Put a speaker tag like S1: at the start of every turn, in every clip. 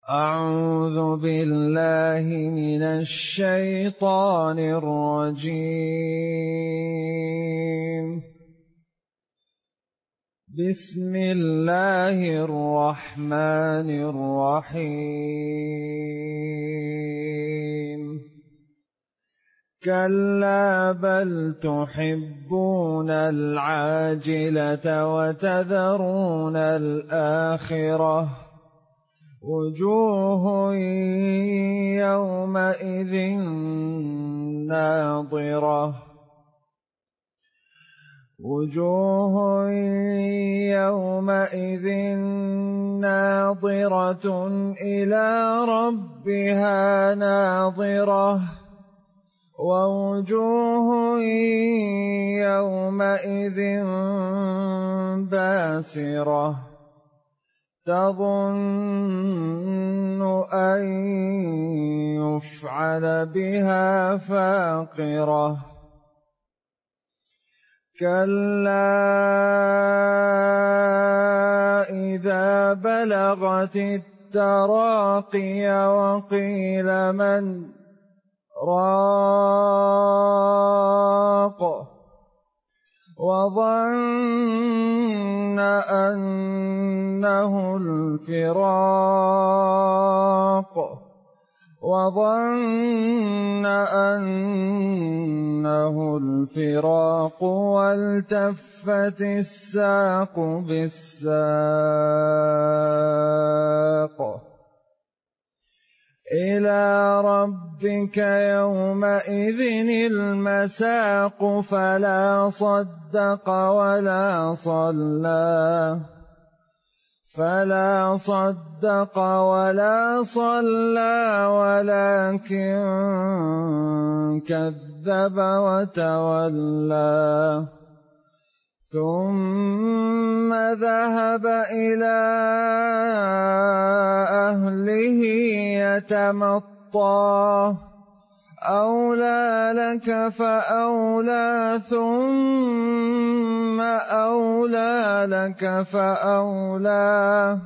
S1: أعوذ بالله من الشيطان الرجيم. بسم الله الرحمن الرحيم. كلا بل تحبون العاجلة وتذرون الآخرة وجوه يومئذ ناظرة إلى ربها ناظرة ووجوه يومئذ باسرة تظن أن يفعل بها فاقرة. كلا إذا بلغت التراقي وقيل من راق وظن أنه الفراق والتفت الساق بالساق إلى ربك يومئذ المساق فلا صدق ولا صلى ولكن كذب وتولى ثم ذهب إلى أهله يتمطى أولى لك فأولى ثم أولى لك فأولى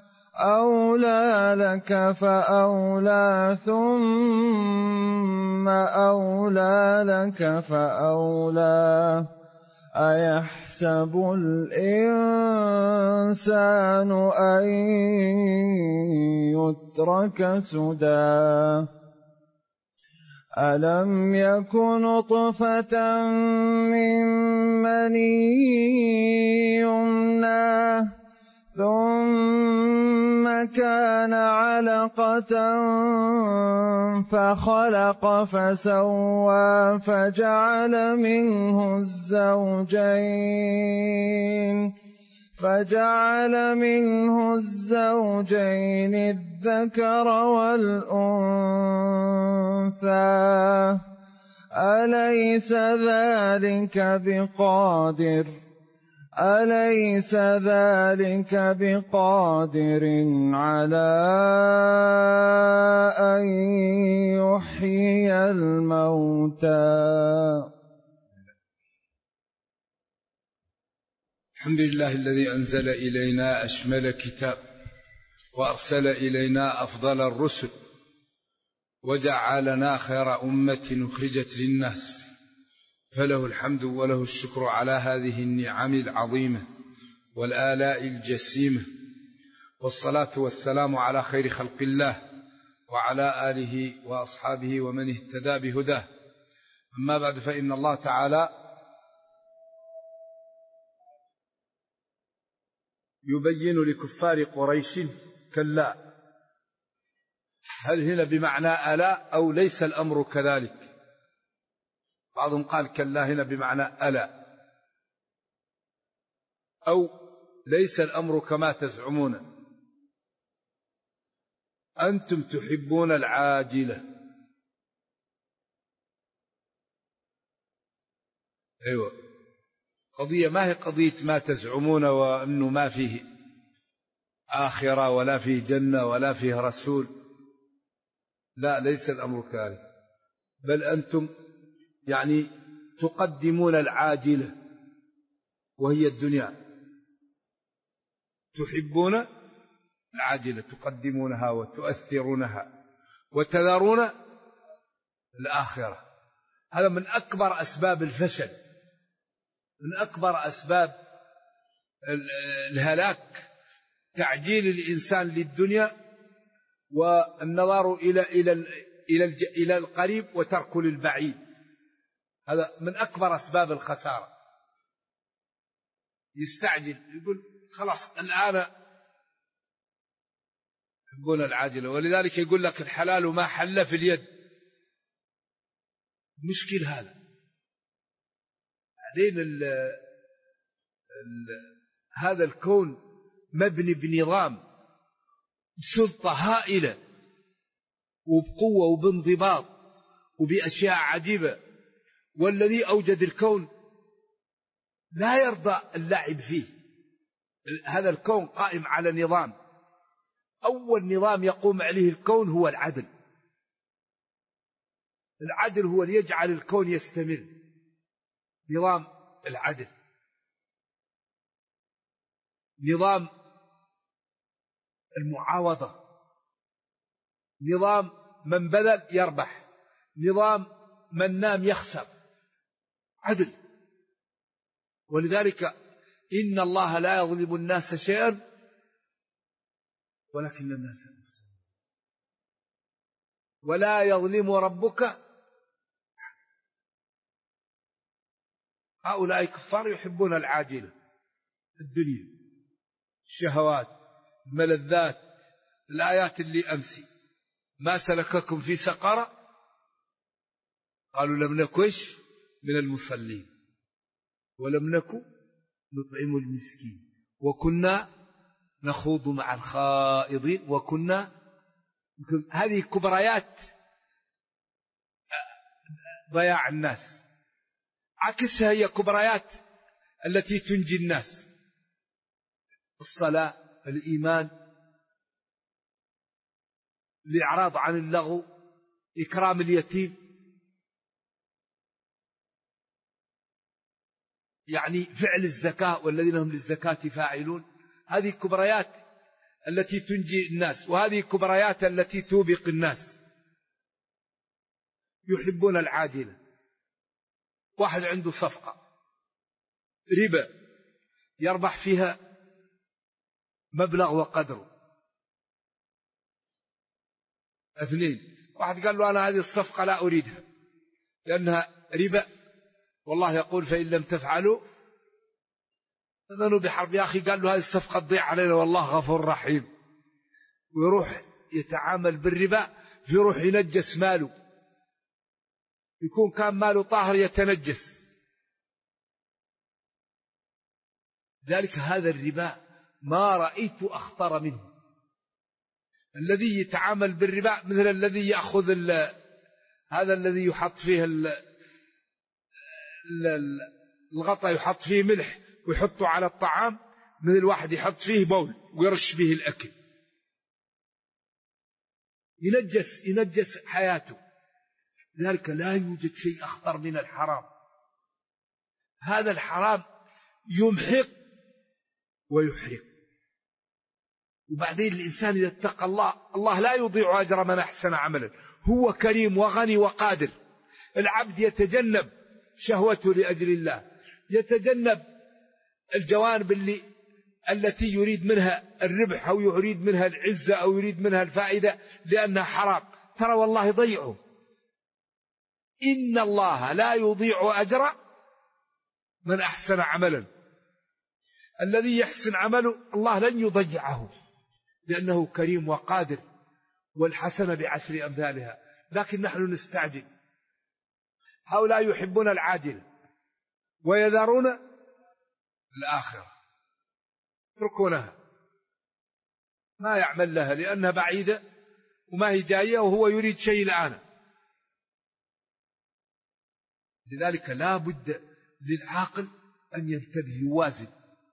S1: ثم أولى لك فأولى أيحسب الإنسان أن يترك سدى ألم يك نطفة من مني يمنى ثم كان علقة فخلق فسوى فجعل منه الزوجين الذكر والأنثى أليس ذلك بقادر على أن يحيي الموتى.
S2: الحمد لله الذي أنزل إلينا أشمل كتاب وأرسل إلينا أفضل الرسل وجعلنا خير أمة أخرجت للناس، فله الحمد وله الشكر على هذه النعم العظيمة والآلاء الجسيمة، والصلاة والسلام على خير خلق الله وعلى آله وأصحابه ومن اهتدى بهداه. أما بعد، فإن الله تعالى يبين لكفار قريش كلا. هل هنا بمعنى ألا أو ليس الأمر كذلك؟ بعضهم قال كلا هنا بمعنى ألا أو ليس الأمر كما تزعمون، أنتم تحبون العاجلة. أيوة، قضية ما هي قضية ما تزعمون وأنه ما فيه آخرة ولا فيه جنة ولا فيه رسول، لا، ليس الأمر كذلك، بل أنتم يعني تقدمون العاجلة وهي الدنيا، تحبون العاجلة تقدمونها وتؤثرونها وتذرون الآخرة. هذا من أكبر أسباب الفشل، من أكبر أسباب الهلاك، تعجيل الإنسان للدنيا والنظر إلى القريب وترك للبعيد. هذا من أكبر أسباب الخسارة. يستعجل يقول خلاص الآن، يحبون العاجلة، ولذلك يقول لك الحلال ما حل في اليد. مشكل هذا. بعدين هذا الكون مبني بنظام، بسلطة هائلة وبقوة وبانضباط وبأشياء عجيبة، والذي أوجد الكون لا يرضى اللعب فيه. هذا الكون قائم على نظام، أول نظام يقوم عليه الكون هو العدل. العدل هو اللي يجعل الكون يستمر، نظام العدل، نظام المعاوضة، نظام من بذل يربح، نظام من نام يخسر، عدل. ولذلك إن الله لا يظلم الناس شيئا ولكن الناس يظلمون، ولا يظلم ربك. هؤلاء كفار يحبون العاجلة، الدنيا، الشهوات، الملذات. الآيات اللي أمسي: ما سلككم في سقر؟ قالوا لم نكش من المصلين ولم نكن نطعم المسكين وكنا نخوض مع الخائضين وكنا. هذه كبريات ضياع الناس، عكسها هي كبريات التي تنجي الناس: الصلاة، الإيمان، الإعراض عن اللغو، إكرام اليتيم، يعني فعل الزكاة والذين هم للزكاة فاعلون. هذه كبريات التي تنجي الناس، وهذه كبريات التي توبق الناس. يحبون العاجلة. واحد عنده صفقة ربا يربح فيها مبلغ وقدره، اثنين، واحد قال له أنا هذه الصفقة لا أريدها لأنها ربا، والله يقول فإن لم تفعلوا فذنوا بحرب. يا أخي قال له هذه الصفقة تضيع علينا والله غفور رحيم، ويروح يتعامل بالربا، يروح ينجس ماله، يكون كان ماله طاهر يتنجس. ذلك هذا الربا ما رأيت أخطر منه. الذي يتعامل بالربا مثل الذي يأخذ هذا الذي يحط فيه الغطاء، يحط فيه ملح ويحطه على الطعام، مثل الواحد يحط فيه بول ويرش به الأكل، ينجس حياته. لذلك لا يوجد شيء أخطر من الحرام. هذا الحرام يمحق ويحرق. وبعدين الإنسان إذا اتقى الله لا يضيع أجر من أحسن عملا. هو كريم وغني وقادر. العبد يتجنب شهوته لأجل الله، يتجنب الجوانب التي يريد منها الربح أو يريد منها العزة أو يريد منها الفائدة لأنها حرام. ترى والله ضيعه. إن الله لا يضيع أجر من أحسن عملا. الذي يحسن عمله الله لن يضيعه لأنه كريم وقادر، والحسنة بعشر أمثالها. لكن نحن نستعجل. هؤلاء يحبون العاجل ويذرون الآخرة، يتركونها، ما يعمل لها لأنها بعيدة وما هي جاية، وهو يريد شيء الآن. لذلك لا بد للعاقل أن ينتبه، يوازن.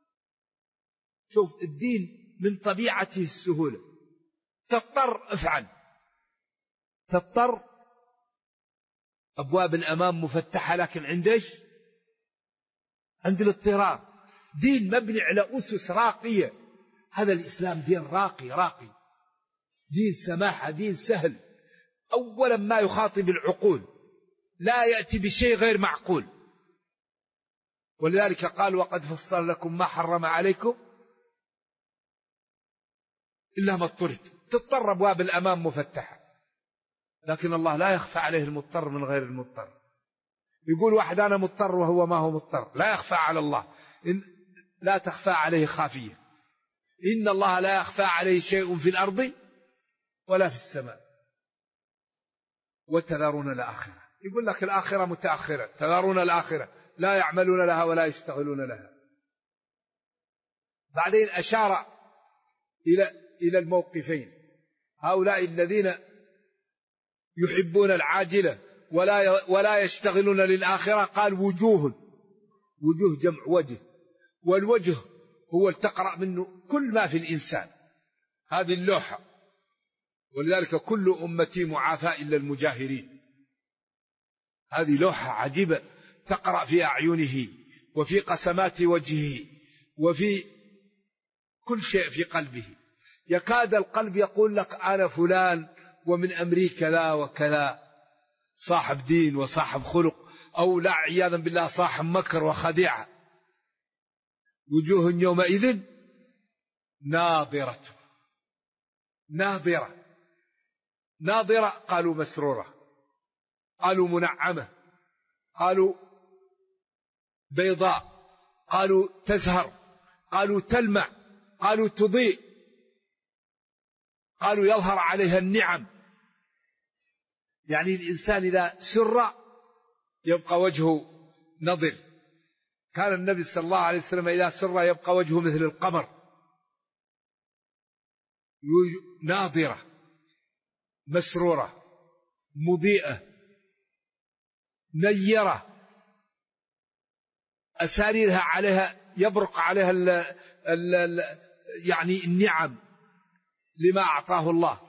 S2: شوف الدين من طبيعته السهولة، تضطر افعل، تضطر أبواب الأمام مفتحة، لكن عند الاضطرار. دين مبني على أسس راقية، هذا الإسلام دين راقي، دين سماحة، دين سهل. أولا ما يخاطب العقول، لا يأتي بشيء غير معقول. ولذلك قال وقد فصل لكم ما حرم عليكم إلا ما اضطررتم. تضطر أبواب الأمام مفتحة، لكن الله لا يخفى عليه المضطر من غير المضطر. يقول واحد أنا مضطر وهو ما هو مضطر، لا يخفى على الله، لا تخفى عليه خافية. إن الله لا يخفى عليه شيء في الأرض ولا في السماء. وتذرون الآخرة، يقول لك الآخرة متأخرة، تذرون الآخرة، لا يعملون لها ولا يشتغلون لها. بعدين أشار إلى الموقفين. هؤلاء الذين يحبون العاجلة ولا يشتغلون للآخرة، قال وجوه جمع وجه، والوجه هو التقرأ منه كل ما في الإنسان، هذه اللوحة. ولذلك كل أمتي معافى إلا المجاهرين. هذه لوحة عجيبة تقرأ في أعينه وفي قسمات وجهه وفي كل شيء في قلبه. يكاد القلب يقول لك أنا فلان ومن أمري كذا وكذا، صاحب دين وصاحب خلق، أو لا عياذا بالله صاحب مكر وخديعة. وجوه يومئذ ناظرة، قالوا مسرورة، قالوا منعمة، قالوا بيضاء، قالوا تزهر، قالوا تلمع، قالوا تضيء، قالوا يظهر عليها النعم. يعني الإنسان إذا سر يبقى وجهه نضر. كان النبي صلى الله عليه وسلم إذا سر يبقى وجهه مثل القمر، ناظرة مسرورة مضيئة نيرة، أساريرها عليها يبرق عليها يعني النعم لما أعطاه الله.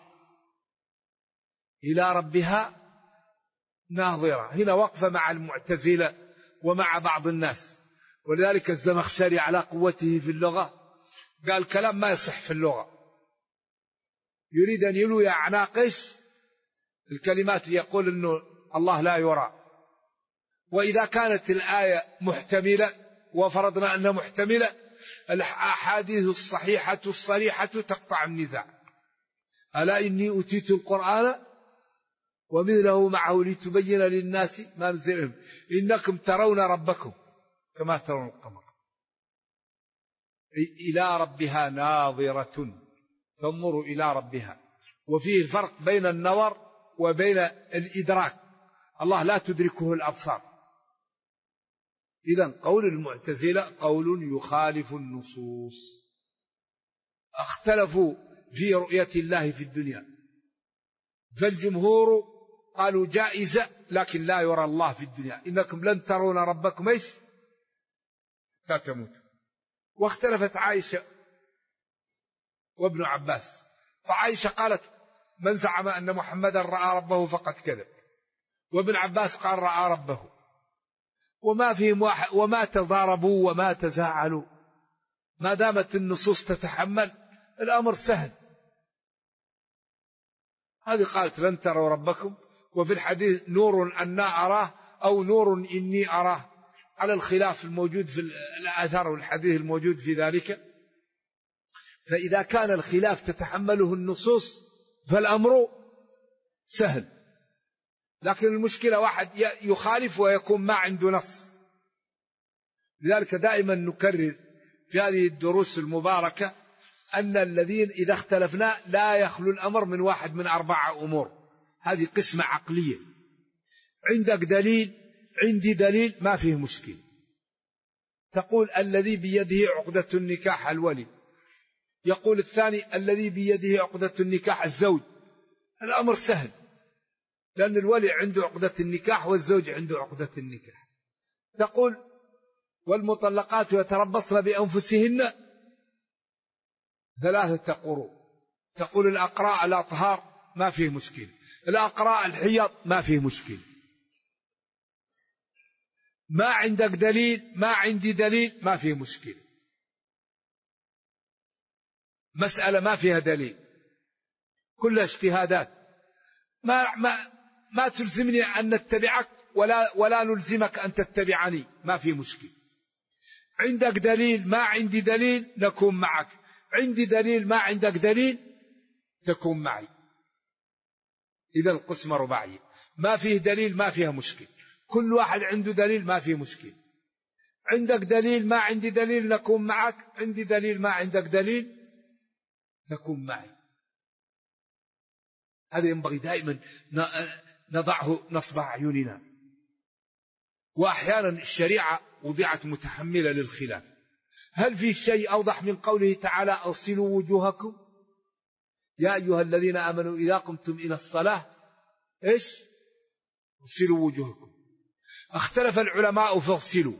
S2: إلى ربها ناظرة. هنا وقفة مع المعتزلة ومع بعض الناس. ولذلك الزمخشري على قوته في اللغة قال كلام ما يصح في اللغة، يريد أن يلوي أعناقش الكلمات، يقول أنه الله لا يرى. وإذا كانت الآية محتملة وفرضنا أنها محتملة، الأحاديث الصحيحة الصريحة تقطع النزاع. ألا إني أتيت القرآن ومثله معه لتبين للناس ما نزل، إنكم ترون ربكم كما ترون القمر. إلى ربها ناظرة، تنظر إلى ربها. وفيه الفرق بين النظر وبين الإدراك. الله لا تدركه الأبصار. إذن قول المعتزلة قول يخالف النصوص. اختلفوا في رؤية الله في الدنيا، فالجمهور قالوا جائزة لكن لا يرى الله في الدنيا، إنكم لن ترون ربكم إيش لا تموت. واختلفت عائشة وابن عباس، فعائشة قالت من زعم أن محمدا رأى ربه فقد كذب، وابن عباس قال رأى ربه، وما فيهم واحد، وما تضاربوا وما تزاعلوا. ما دامت النصوص تتحمل الأمر سهل. هذه قالت لن تروا ربكم، وفي الحديث نور أنا أراه أو نور إني أراه، على الخلاف الموجود في الآثار والحديث الموجود في ذلك. فإذا كان الخلاف تتحمله النصوص فالأمر سهل. لكن المشكلة واحد يخالف ويكون ما عنده نص. لذلك دائما نكرر في هذه الدروس المباركة أن الذين إذا اختلفنا لا يخلو الأمر من واحد من 4 أمور. هذه قسمة عقلية. عندك دليل، عندي دليل، ما فيه مشكل. تقول الذي بيده عقدة النكاح الولي، يقول الثاني الذي بيده عقدة النكاح الزوج. الأمر سهل، لأن الولي عنده عقدة النكاح والزوج عنده عقدة النكاح. تقول والمطلقات يتربصن بأنفسهن 3 قروء. تقول الأقراء الأطهار ما فيه مشكل، الأقراء الحيض ما فيه مشكل. ما عندك دليل، ما عندي دليل، ما فيه مشكل. مسألة ما فيها دليل، كلها اجتهادات، ما تلزمني أن نتبعك ولا نلزمك أن تتبعني، ما في مشكل. عندك دليل ما عندي دليل نكون معك، عندي دليل ما عندك دليل تكون معي. إذا القسمة رباعية، ما فيه دليل ما فيها مشكل، كل واحد عنده دليل ما فيه مشكل. عندك دليل ما عندي دليل نكون معك، عندي دليل ما عندك دليل نكون معي. هذا ينبغي دائما نضعه نصب أعيننا. وأحيانا الشريعة وضعت متحملة للخلاف. هل في شيء أوضح من قوله تعالى أغسلوا وجوهكم يا أيها الذين آمنوا إذا قمتم إلى الصلاة إيش؟ اغسلوا وجوهكم. اختلف العلماء في اغسلوا.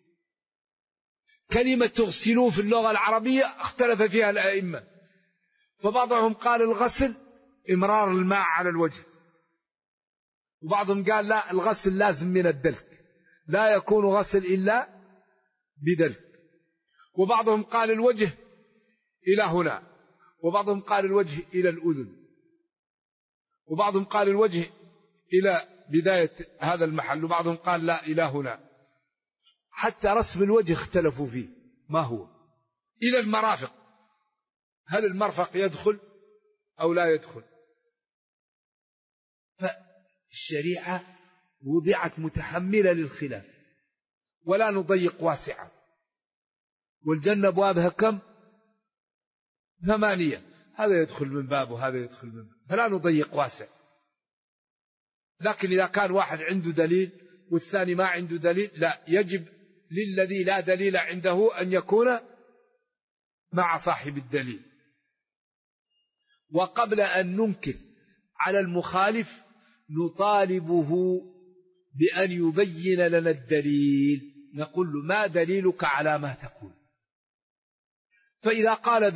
S2: كلمة تغسلوا في اللغة العربية اختلف فيها الأئمة، فبعضهم قال الغسل إمرار الماء على الوجه، وبعضهم قال لا، الغسل لازم من الدلك، لا يكون غسل إلا بدلك. وبعضهم قال الوجه إلى هنا، وبعضهم قال الوجه إلى الأذن، وبعضهم قال الوجه إلى بداية هذا المحل، وبعضهم قال لا إلى هنا. حتى رسم الوجه اختلفوا فيه ما هو، إلى المرافق، هل المرفق يدخل أو لا يدخل؟ فالشريعة وضعت متحملة للخلاف، ولا نضيق واسعة. والجنة أبوابها كم؟ 8، هذا يدخل من باب وهذا يدخل من باب، فلا نضيق واسع. لكن إذا كان واحد عنده دليل والثاني ما عنده دليل، لا، يجب للذي لا دليل عنده أن يكون مع صاحب الدليل. وقبل أن ننكر على المخالف نطالبه بأن يبين لنا الدليل، نقول له ما دليلك على ما تقول؟ فإذا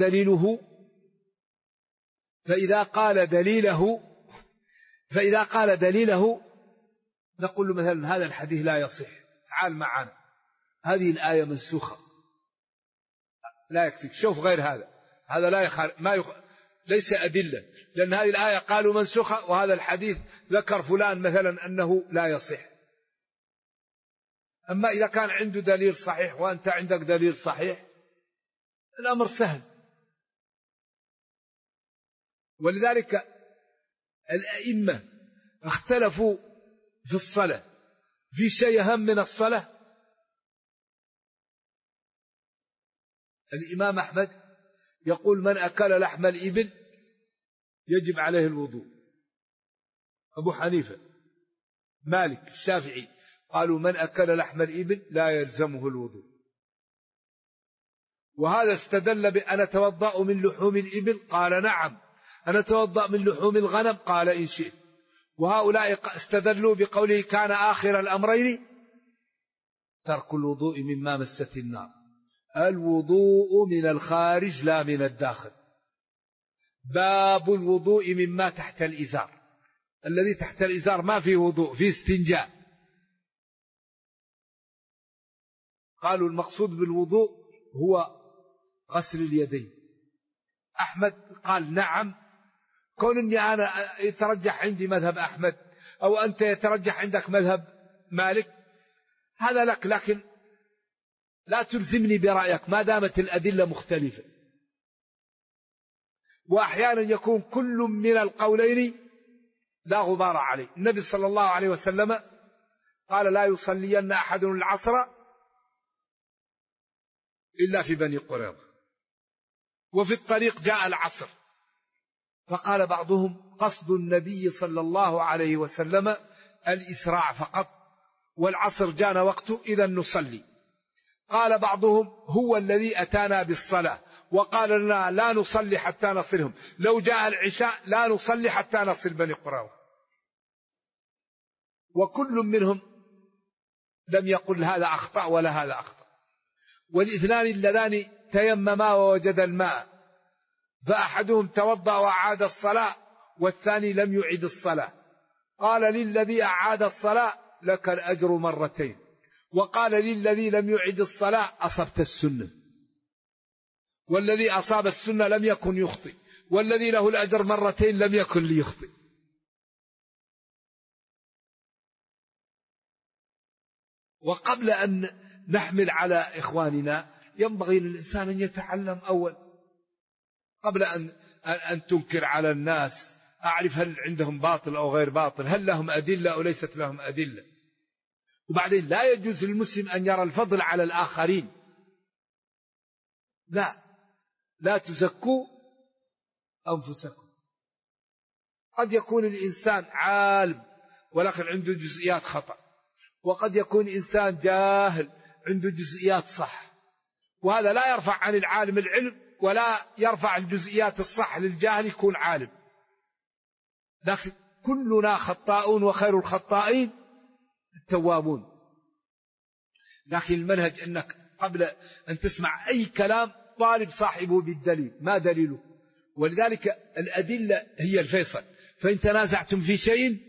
S2: قال دليله نقول له مثلا هذا الحديث لا يصح، تعال معنا، هذه الآية منسوخة، لا يكفيك، شوف غير هذا لا ليس أدلة، لأن هذه الآية قالوا منسوخة، وهذا الحديث ذكر فلان مثلا أنه لا يصح. أما إذا كان عنده دليل صحيح وأنت عندك دليل صحيح الأمر سهل. ولذلك الأئمة اختلفوا في الصلاة، في شيء أهم من الصلاة. الإمام أحمد يقول من أكل لحم الإبل يجب عليه الوضوء. أبو حنيفة، مالك، الشافعي قالوا من أكل لحم الإبل لا يلزمه الوضوء. وهذا استدل بأن أتوضأ من لحوم الإبل، قال نعم. أنا أتوضأ من لحوم الغنم، قال إن شئت. وهؤلاء استدلوا بقوله كان آخر الأمرين ترك الوضوء مما مست النار. الوضوء من الخارج لا من الداخل. باب الوضوء مما تحت الإزار، الذي تحت الإزار ما فيه وضوء، فيه استنجاء. قالوا المقصود بالوضوء هو غسل اليدين. أحمد قال نعم، كون أني أنا يترجح عندي مذهب أحمد أو أنت يترجح عندك مذهب مالك هذا لك، لكن لا تلزمني برأيك ما دامت الأدلة مختلفة. وأحيانا يكون كل من القولين لا غبار عليه. النبي صلى الله عليه وسلم قال لا يصلين أحد العصر إلا في بني قريظة، وفي الطريق جاء العصر، فقال بعضهم قصد النبي صلى الله عليه وسلم الإسراع فقط، والعصر جانا وقته إذا نصلي. قال بعضهم هو الذي أتانا بالصلاة وقال لنا لا نصلي حتى نصلهم، لو جاء العشاء لا نصلي حتى نصل بني قريظة. وكل منهم لم يقل هذا أخطأ ولا هذا أخطأ. والاثنان اللذان تيمما ووجد الماء، فأحدهم توضأ وأعاد الصلاة والثاني لم يعد الصلاة، قال للذي أعاد الصلاة لك الأجر مرتين، وقال للذي لم يعد الصلاة أصبت السنة. والذي أصاب السنة لم يكن يخطئ، والذي له الأجر مرتين لم يكن ليخطئ. وقبل أن نحمل على إخواننا ينبغي للإنسان أن يتعلم أول، قبل أن تنكر على الناس أعرف هل عندهم باطل أو غير باطل، هل لهم أدلة أو ليست لهم أدلة. وبعدين لا يجوز للمسلم أن يرى الفضل على الآخرين، لا تزكوا أنفسكم. قد يكون الإنسان عالم ولكن عنده جزئيات خطأ، وقد يكون إنسان جاهل عنده جزئيات صح، وهذا لا يرفع عن العالم العلم ولا يرفع الجزئيات الصح للجاهل يكون عالم. لكن كلنا خطاؤون وخير الخطائين التوابون. لكن المنهج أنك قبل أن تسمع أي كلام طالب صاحبه بالدليل، ما دليله؟ ولذلك الأدلة هي الفيصل. فإن تنازعتم في شيء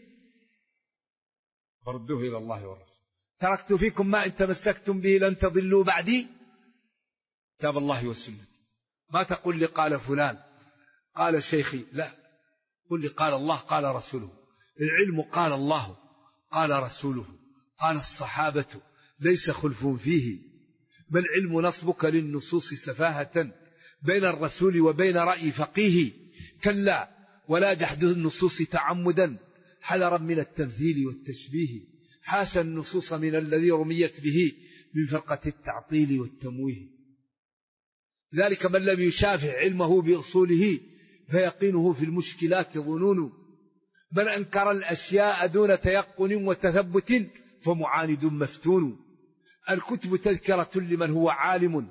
S2: فردوه إلى الله والرسول. تركت فيكم ما إن تمسكتم به لن تضلوا بعدي، كتاب الله والسنة. ما تقول لي قال فلان قال شيخي، لا، قل لي قال الله قال رسوله. العلم قال الله قال رسوله قال الصحابة ليس خلف فيه، بل علم نصبك للنصوص سفاهة بين الرسول وبين رأي فقيه، كلا ولا جحد النصوص تعمدا حذرا من التمثيل والتشبيه، حاشا النصوص من الذي رميت به من فرقة التعطيل والتمويه. ذلك من لم يشافع علمه بأصوله فيقينه في المشكلات ظنون، من أنكر الأشياء دون تيقن وتثبت فمعاند مفتون. الكتب تذكرة لمن هو عالم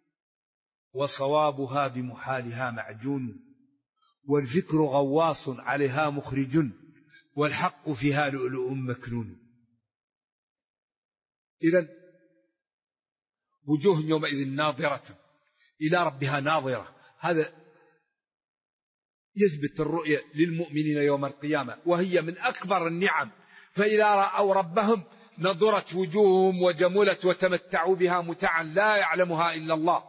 S2: وصوابها بمحالها معجون، والفكر غواص عليها مخرج والحق فيها لؤلؤ مكنون. إذن وجوه يومئذ ناظرة إلى ربها ناظرة، هذا يثبت الرؤية للمؤمنين يوم القيامة، وهي من أكبر النعم. فإذا رأوا ربهم نضرت وجوههم وجملت وتمتعوا بها متعا لا يعلمها إلا الله.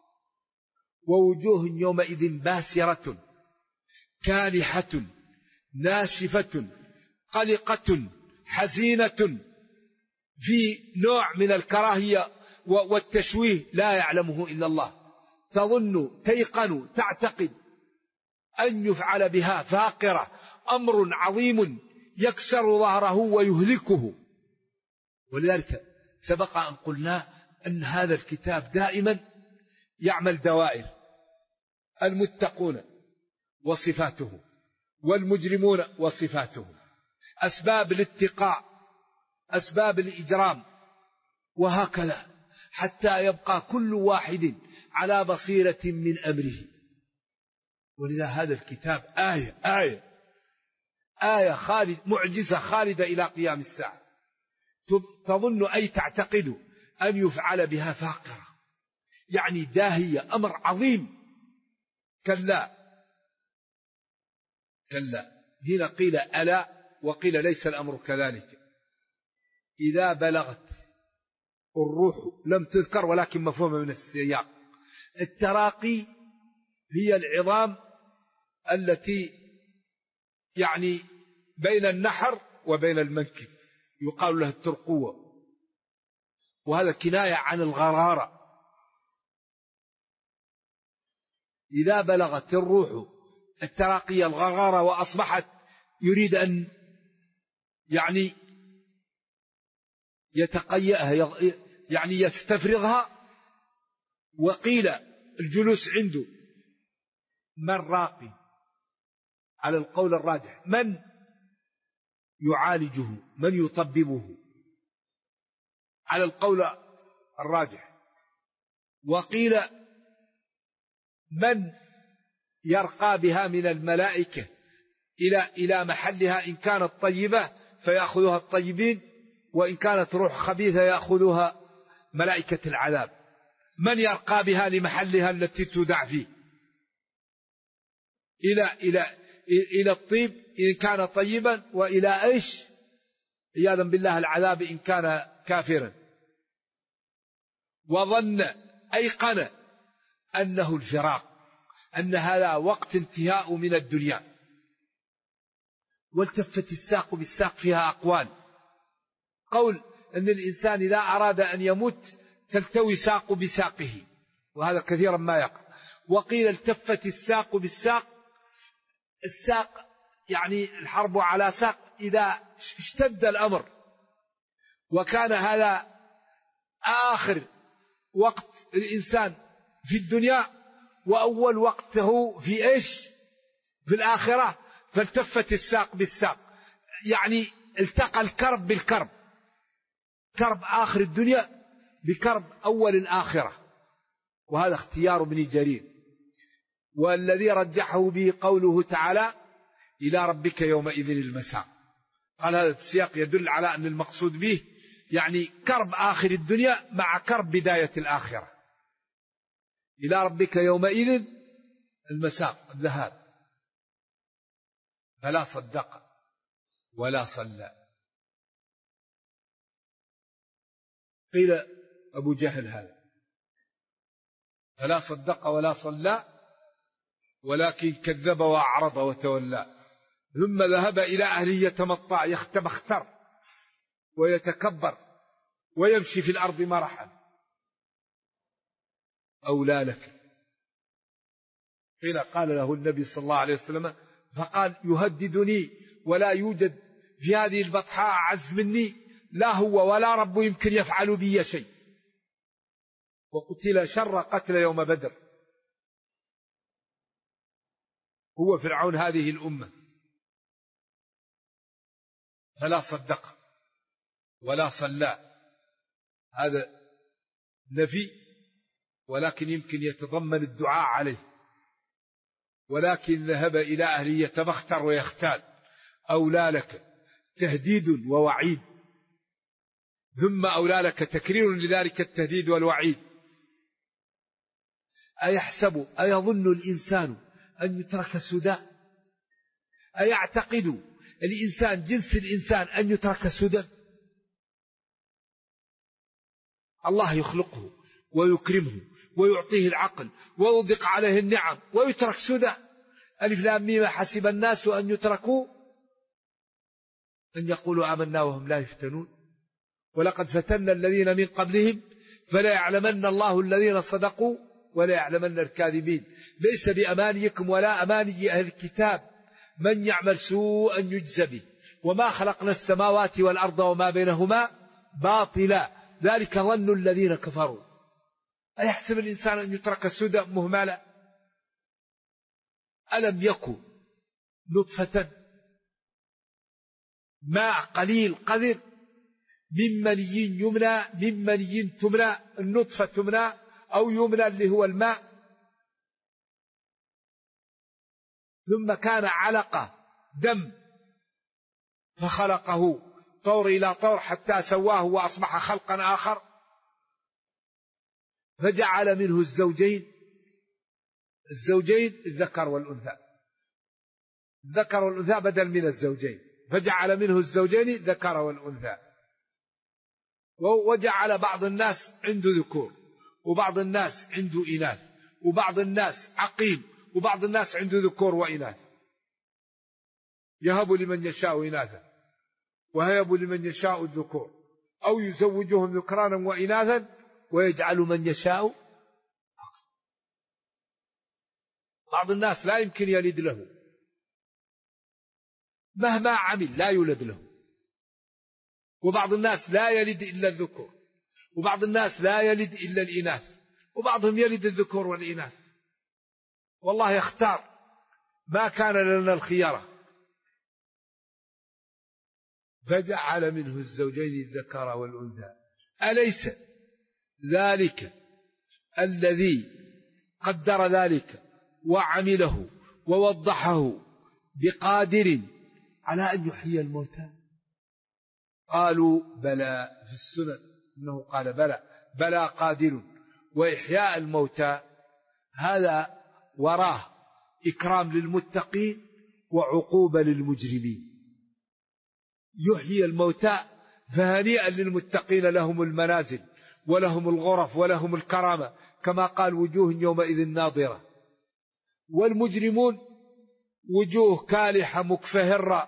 S2: ووجوه يومئذ باسرة كالحة ناشفة قلقة حزينة، في نوع من الكراهية والتشويه لا يعلمه إلا الله. تظن تيقن تعتقد أن يفعل بها فاقرة، أمر عظيم يكسر ظهره ويهلكه. ولذلك سبق أن قلنا أن هذا الكتاب دائما يعمل دوائر: المتقون وصفاته، والمجرمون وصفاته، أسباب الاتقاء، أسباب الإجرام، وهكذا حتى يبقى كل واحد على بصيرة من أمره. ولذا هذا الكتاب آية خالد، معجزة خالدة إلى قيام الساعة. تظن أي تعتقد أن يفعل بها فاقرة، يعني داهية، أمر عظيم. كلا هنا قيل ألا، وقيل ليس الأمر كذلك. إذا بلغت الروح لم تذكر ولكن مفهومة من السياق. التراقي هي العظام التي يعني بين النحر وبين المنكب، يقال لها الترقوة، وهذا كناية عن الغرارة. إذا بلغت الروح التراقي الغرارة وأصبحت يريد أن يعني يتقيأها، يعني يستفرغها. وقيل الجلوس عنده من راقي على القول الراجح، من يعالجه، من يطببه على القول الراجح. وقيل من يرقى بها من الملائكة إلى محلها، إن كانت طيبة فيأخذها الطيبين، وإن كانت روح خبيثة يأخذها ملائكة العذاب. من يرقى بها لمحلها التي تودع فيه إلى الطيب إن كان طيبا، وإلى إيش؟ عياذا بالله العذاب إن كان كافرا. وظن أيقن أنه الفراق، أن هذا وقت انتهاء من الدنيا. والتفت الساق بالساق فيها أقوال، قول أن الإنسان إذا أراد أن يموت تلتوي ساق بساقه، وهذا كثيرا ما يقع. وقيل التفت الساق بالساق، الساق يعني الحرب على ساق إذا اشتد الأمر، وكان هذا آخر وقت الإنسان في الدنيا وأول وقته في إيش؟ في الآخرة. فالتفت الساق بالساق، يعني التقى الكرب بالكرب، كرب آخر الدنيا بكرب أول الآخرة. وهذا اختيار ابن جرير، والذي رجحه به قوله تعالى إلى ربك يومئذ المساق. قال هذا السياق يدل على أن المقصود به يعني كرب آخر الدنيا مع كرب بداية الآخرة. إلى ربك يومئذ المساق، الذهاب. فلا صدق ولا صلى. قيل أبو جهل هذا، فلا صدق ولا صلى ولكن كذب وأعرض وتولى، ثم ذهب إلى أهله يتمطع يختمختر ويتكبر ويمشي في الأرض مرحا. أولى لك. قيل قال له النبي صلى الله عليه وسلم، فقال يهددني ولا يوجد في هذه البطحاء أعز مني، لا هو ولا رب يمكن يفعل بي شيء. وقتل شر قتل يوم بدر، هو فرعون هذه الأمة. فلا صدق ولا صلى، هذا نفي، ولكن يمكن يتضمن الدعاء عليه. ولكن ذهب إلى أهله يتبختر ويختال، أولى لك، تهديد ووعيد، ثم أولى لك تكرير لذلك التهديد والوعيد. أيحسب أيظن الإنسان أن يترك سدى؟ أيعتقد الإنسان جنس الإنسان أن يترك سدى؟ الله يخلقه ويكرمه ويعطيه العقل ويوضق عليه النعم ويترك سدى. ألف لام ميم حسب الناس أن يتركوا أن يقولوا آمنا وهم لا يفتنون، ولقد فتنا الذين من قبلهم فلا يعلمن الله الذين صدقوا ولا يعلمن الكاذبين. ليس بأمانيكم ولا أماني أهل الكتاب، من يعمل سوءا يجزى به، وما خلقنا السماوات والأرض وما بينهما باطلا، ذلك ظن الذين كفروا. أيحسب الإنسان أن يترك سدى مهملا؟ ألم يكن نطفة ماء قليل قذر من مني يمنى، من مني تمنى، النطفة تمنى أو يمنى اللي هو الماء، ثم كان علقة دم فخلقه طور إلى طور حتى سواه وأصبح خلقا آخر، فجعل منه الزوجين الذكر والأنثى، الذكر والأنثى بدل من الزوجين، فجعل منه الزوجين الذكر والأنثى. وجعل بعض الناس عنده ذكور وبعض الناس عنده إناث، وبعض الناس عقيم وبعض الناس عنده ذكور وإناث. يهب لمن يشاء إناثا وهيب لمن يشاء الذكور، أو يزوجهم ذكرانا وإناثا ويجعل من يشاء. بعض الناس لا يمكن يلد له، مهما عمل لا يولد له، وبعض الناس لا يلد إلا الذكور، وبعض الناس لا يلد إلا الإناث، وبعضهم يلد الذكور والإناث. والله يختار، ما كان لنا الخيارة. فجعل منه الزوجين الذكر والأنثى. أليس ذلك الذي قدر ذلك وعمله ووضحه بقادر على أن يحيي الموتى؟ قالوا بلى، في السنن أنه قال بلى قادر. وإحياء الموتى هذا وراه إكرام للمتقين وعقوبة للمجرمين. يحيي الموتى فهنيئا للمتقين، لهم المنازل ولهم الغرف ولهم الكرامة
S3: كما قال وجوه يومئذ ناظرة، والمجرمون وجوه كالحة مكفهرة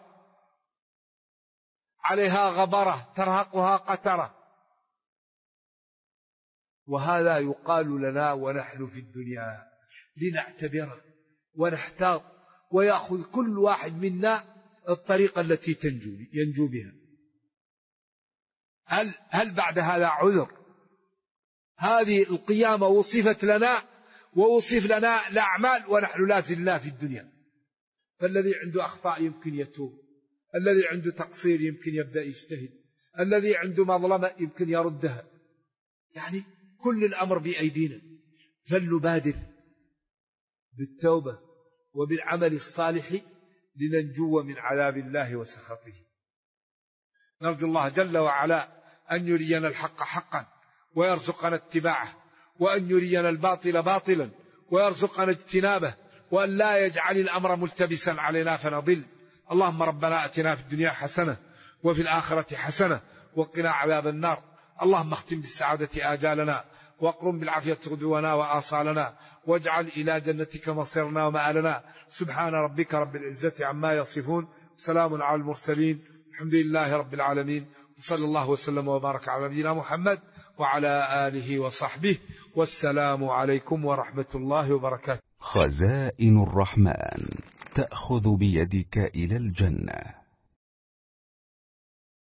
S3: عليها غبرة ترهقها قترة. وهذا يقال لنا ونحن في الدنيا لنعتبره ونحتاط، ويأخذ كل واحد منا الطريقة التي ينجو بها. هل بعد هذا عذر؟ هذه القيامة وصفت لنا ووصف لنا الأعمال ونحن لا زلنا في الدنيا. فالذي عنده أخطاء يمكن يتوب، الذي عنده تقصير يمكن يبدأ يجتهد، الذي عنده مظلمة يمكن يردها. يعني كل الأمر بأيدينا، فلنبادر بالتوبة وبالعمل الصالح لننجو من عذاب الله وسخطه. نرجو الله جل وعلا أن يرينا الحق حقا ويرزقنا اتباعه، وأن يرينا الباطل باطلا ويرزقنا اجتنابه، وأن لا يجعل الأمر ملتبسا علينا فنضل. اللهم ربنا أتنا في الدنيا حسنة وفي الآخرة حسنة وقنا عذاب النار. اللهم اختم بالسعادة آجالنا، واقرم بالعافية غدونا وآصالنا، واجعل إلى جنتك مصيرنا ومآلنا. سبحان ربك رب العزة عما يصفون، سلام على المرسلين، الحمد لله رب العالمين، صلى الله وسلم وبارك على نبينا محمد وعلى آله وصحبه، والسلام عليكم ورحمة الله وبركاته.
S4: خزائن الرحمن تأخذ بيدك إلى الجنة.